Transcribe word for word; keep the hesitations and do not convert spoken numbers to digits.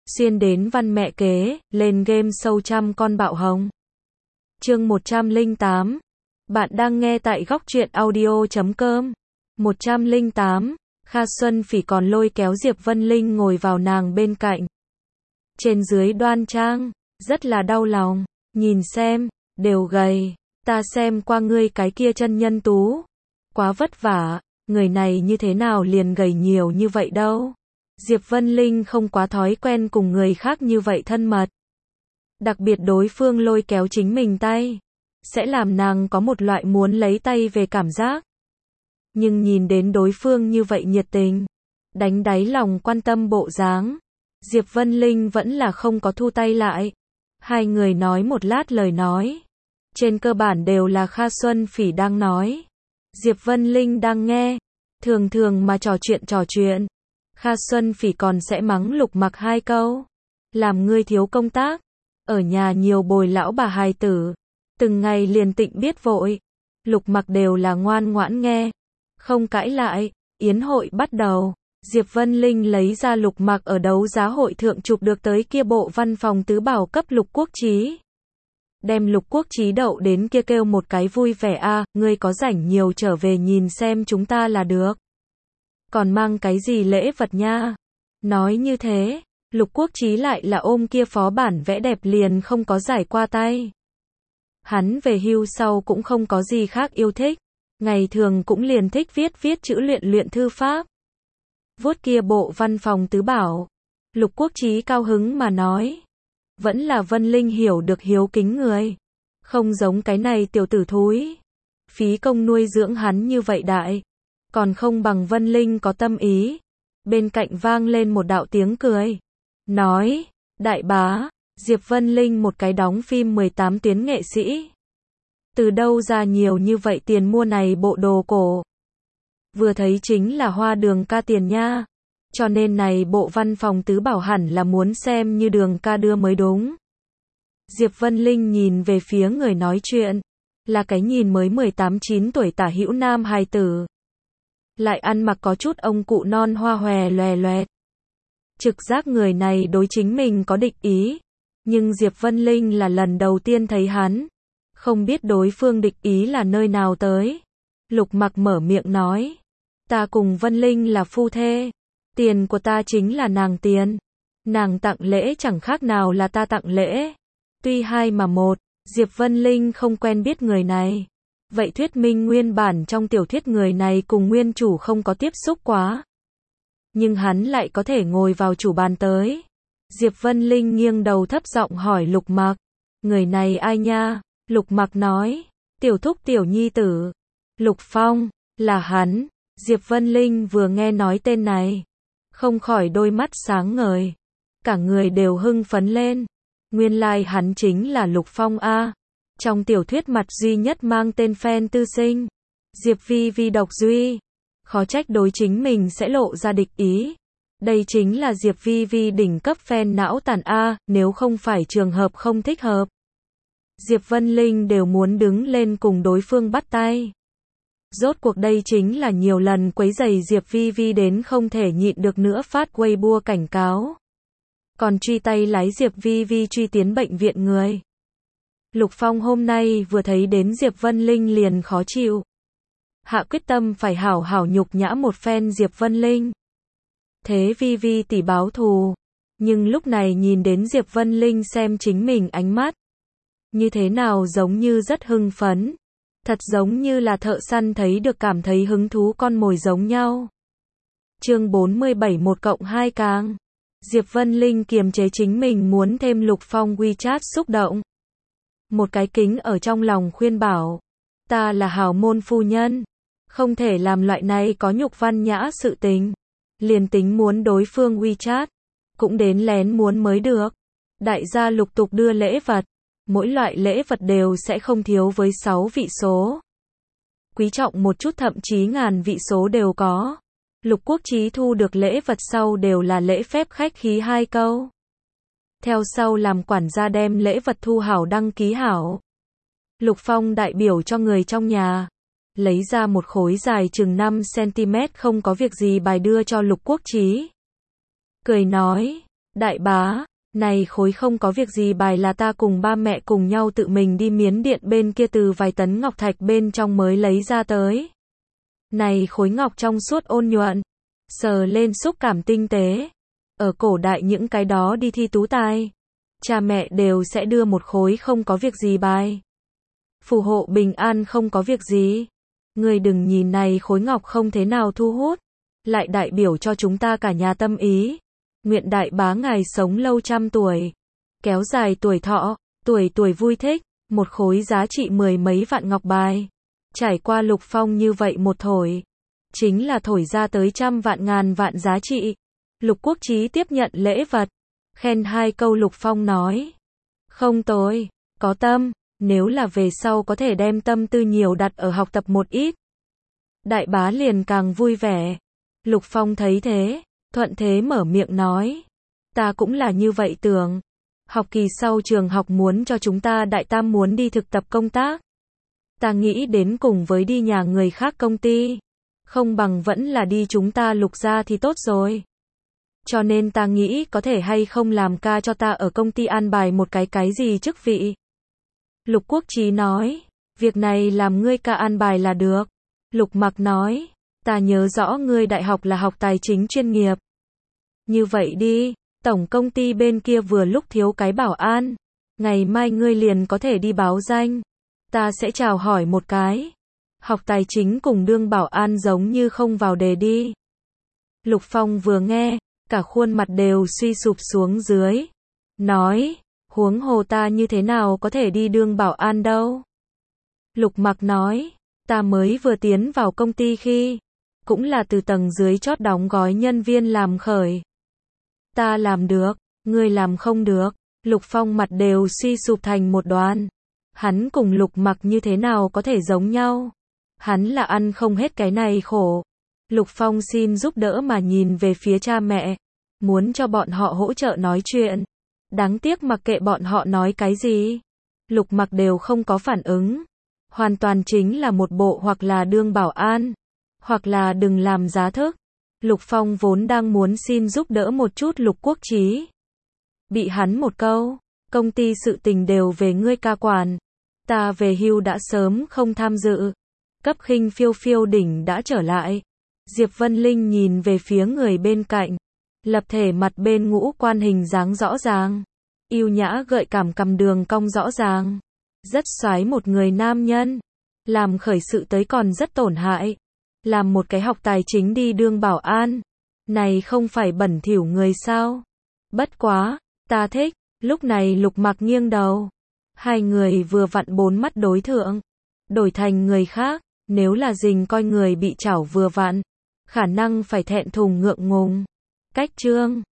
Xuyên đến văn mẹ kế, lên game show trăm con bạo hồng. Chương một trăm lẻ tám. Bạn đang nghe tại góc truyện audio chấm com. một trăm lẻ tám. Kha Xuân Phỉ còn lôi kéo Diệp Vân Linh ngồi vào nàng bên cạnh. Trên dưới đoan trang, rất là đau lòng. Nhìn xem, đều gầy. Ta xem qua ngươi cái kia chân nhân tú. Quá vất vả, người này như thế nào liền gầy nhiều như vậy đâu. Diệp Vân Linh không quá thói quen cùng người khác như vậy thân mật. Đặc biệt đối phương lôi kéo chính mình tay, sẽ làm nàng có một loại muốn lấy tay về cảm giác. Nhưng nhìn đến đối phương như vậy nhiệt tình, đánh đáy lòng quan tâm bộ dáng, Diệp Vân Linh vẫn là không có thu tay lại. Hai người nói một lát lời nói. Trên cơ bản đều là Kha Xuân Phỉ đang nói. Diệp Vân Linh đang nghe. Thường thường mà trò chuyện trò chuyện. Kha Xuân Phỉ còn sẽ mắng Lục Mặc hai câu. Làm ngươi thiếu công tác. Ở nhà nhiều bồi lão bà hài tử. Từng ngày liền tịnh biết vội. Lục Mặc đều là ngoan ngoãn nghe. Không cãi lại. Yến hội bắt đầu. Diệp Vân Linh lấy ra Lục Mặc ở đấu giá hội thượng chụp được tới kia bộ văn phòng tứ bảo cấp Lục Quốc Chí. Đem Lục Quốc Chí đậu đến kia kêu một cái vui vẻ a, à, ngươi có rảnh nhiều trở về nhìn xem chúng ta là được. Còn mang cái gì lễ vật nha? Nói như thế, Lục Quốc Chí lại là ôm kia phó bản vẽ đẹp liền không có giải qua tay. Hắn về hưu sau cũng không có gì khác yêu thích, ngày thường cũng liền thích viết viết chữ luyện luyện thư pháp. Vuốt kia bộ văn phòng tứ bảo, Lục Quốc Chí cao hứng mà nói. Vẫn là Vân Linh hiểu được hiếu kính người. Không giống cái này tiểu tử thúi. Phí công nuôi dưỡng hắn như vậy đại. Còn không bằng Vân Linh có tâm ý. Bên cạnh vang lên một đạo tiếng cười. Nói, đại bá, Diệp Vân Linh một cái đóng phim mười tám tuyến nghệ sĩ. Từ đâu ra nhiều như vậy tiền mua này bộ đồ cổ. Vừa thấy chính là Hoa Đường ca tiền nha. Cho nên này bộ văn phòng tứ bảo hẳn là muốn xem như Đường ca đưa mới đúng. Diệp Vân Linh nhìn về phía người nói chuyện. Là cái nhìn mới mười tám chín tuổi tả hữu nam hài tử. Lại ăn mặc có chút ông cụ non hoa hòe loè loẹt. Trực giác người này đối chính mình có địch ý. Nhưng Diệp Vân Linh là lần đầu tiên thấy hắn. Không biết đối phương địch ý là nơi nào tới. Lục Mặc mở miệng nói. Ta cùng Vân Linh là phu thê. Tiền của ta chính là nàng tiền. Nàng tặng lễ chẳng khác nào là ta tặng lễ. Tuy hai mà một, Diệp Vân Linh không quen biết người này. Vậy thuyết minh nguyên bản trong tiểu thuyết người này cùng nguyên chủ không có tiếp xúc quá. Nhưng hắn lại có thể ngồi vào chủ bàn tới. Diệp Vân Linh nghiêng đầu thấp giọng hỏi Lục Mặc. Người này ai nha? Lục Mặc nói. Tiểu thúc tiểu nhi tử. Lục Phong, là hắn. Diệp Vân Linh vừa nghe nói tên này. Không khỏi đôi mắt sáng ngời. Cả người đều hưng phấn lên. Nguyên lai like hắn chính là Lục Phong a. Trong tiểu thuyết mặt duy nhất mang tên fan tư sinh. Diệp Vi Vi độc duy. Khó trách đối chính mình sẽ lộ ra địch ý. Đây chính là Diệp Vi Vi đỉnh cấp fan não tàn a, nếu không phải trường hợp không thích hợp. Diệp Vân Linh đều muốn đứng lên cùng đối phương bắt tay. Rốt cuộc đây chính là nhiều lần quấy rầy Diệp Vi Vi đến không thể nhịn được nữa phát Weibo cảnh cáo. Còn truy tay lái Diệp Vi Vi truy tiến bệnh viện người. Lục Phong hôm nay vừa thấy đến Diệp Vân Linh liền khó chịu. Hạ quyết tâm phải hảo hảo nhục nhã một phen Diệp Vân Linh. Thế Vi Vi tỷ báo thù. Nhưng lúc này nhìn đến Diệp Vân Linh xem chính mình ánh mắt. Như thế nào giống như rất hưng phấn. Thật giống như là thợ săn thấy được cảm thấy hứng thú con mồi giống nhau. Chương bốn mươi bảy một cộng hai càng. Diệp Vân Linh kiềm chế chính mình muốn thêm Lục Phong WeChat xúc động. Một cái kính ở trong lòng khuyên bảo. Ta là hào môn phu nhân. Không thể làm loại này có nhục văn nhã sự tình. Liền tính muốn đối phương WeChat. Cũng đến lén muốn mới được. Đại gia lục tục đưa lễ vật. Mỗi loại lễ vật đều sẽ không thiếu với sáu vị số. Quý trọng một chút thậm chí ngàn vị số đều có. Lục Quốc Chí thu được lễ vật sau đều là lễ phép khách khí hai câu. Theo sau làm quản gia đem lễ vật thu hảo đăng ký hảo. Lục Phong đại biểu cho người trong nhà. Lấy ra một khối dài chừng năm xăng ti mét không có việc gì bài đưa cho Lục Quốc Chí. Cười nói, Đại bá, này khối không có việc gì bài là ta cùng ba mẹ cùng nhau tự mình đi Miến Điện bên kia từ vài tấn ngọc thạch bên trong mới lấy ra tới. Này khối ngọc trong suốt ôn nhuận, sờ lên xúc cảm tinh tế. Ở cổ đại những cái đó đi thi tú tài, cha mẹ đều sẽ đưa một khối không có việc gì bài. Phù hộ bình an không có việc gì. Người đừng nhìn này khối ngọc không thế nào thu hút, lại đại biểu cho chúng ta cả nhà tâm ý. Nguyện đại bá ngài sống lâu trăm tuổi, kéo dài tuổi thọ, tuổi tuổi vui thích, một khối giá trị mười mấy vạn ngọc bài. Trải qua Lục Phong như vậy một thổi, chính là thổi ra tới trăm vạn ngàn vạn giá trị. Lục Quốc Chí tiếp nhận lễ vật, khen hai câu. Lục Phong nói, không tồi, có tâm, nếu là về sau có thể đem tâm tư nhiều đặt ở học tập một ít. Đại bá liền càng vui vẻ. Lục Phong thấy thế, thuận thế mở miệng nói, ta cũng là như vậy tưởng. Học kỳ sau trường học muốn cho chúng ta đại tam muốn đi thực tập công tác. Ta nghĩ đến cùng với đi nhà người khác công ty, không bằng vẫn là đi chúng ta Lục gia thì tốt rồi. Cho nên ta nghĩ có thể hay không làm ca cho ta ở công ty an bài một cái cái gì chức vị. Lục Quốc Chí nói, việc này làm ngươi ca an bài là được. Lục Mặc nói, ta nhớ rõ ngươi đại học là học tài chính chuyên nghiệp. Như vậy đi, tổng công ty bên kia vừa lúc thiếu cái bảo an, ngày mai ngươi liền có thể đi báo danh. Ta sẽ chào hỏi một cái. Học tài chính cùng đương bảo an giống như không vào đề đi. Lục Phong vừa nghe, cả khuôn mặt đều suy sụp xuống dưới. Nói, huống hồ ta như thế nào có thể đi đương bảo an đâu. Lục Mặc nói, ta mới vừa tiến vào công ty khi, cũng là từ tầng dưới chót đóng gói nhân viên làm khởi. Ta làm được, ngươi làm không được. Lục Phong mặt đều suy sụp thành một đoàn. Hắn cùng Lục Mặc như thế nào có thể giống nhau. Hắn là ăn không hết cái này khổ. Lục Phong xin giúp đỡ mà nhìn về phía cha mẹ, muốn cho bọn họ hỗ trợ nói chuyện. Đáng tiếc mặc kệ bọn họ nói cái gì, Lục Mặc đều không có phản ứng. Hoàn toàn chính là một bộ hoặc là đương bảo an, hoặc là đừng làm giá thức. Lục Phong vốn đang muốn xin giúp đỡ một chút Lục Quốc Chí. Bị hắn một câu, công ty sự tình đều về ngươi ca quản. Ta về hưu đã sớm không tham dự. Cấp khinh phiêu phiêu đỉnh đã trở lại. Diệp Vân Linh nhìn về phía người bên cạnh. Lập thể mặt bên ngũ quan hình dáng rõ ràng. Yêu nhã gợi cảm cầm đường cong rõ ràng. Rất xoái một người nam nhân. Làm khởi sự tới còn rất tổn hại. Làm một cái học tài chính đi đương bảo an. Này không phải bẩn thỉu người sao? Bất quá, ta thích. Lúc này Lục Mặc nghiêng đầu. Hai người vừa vặn bốn mắt đối thượng. Đổi thành người khác, nếu là dình coi người bị chảo vừa vặn, khả năng phải thẹn thùng ngượng ngùng. Cách chương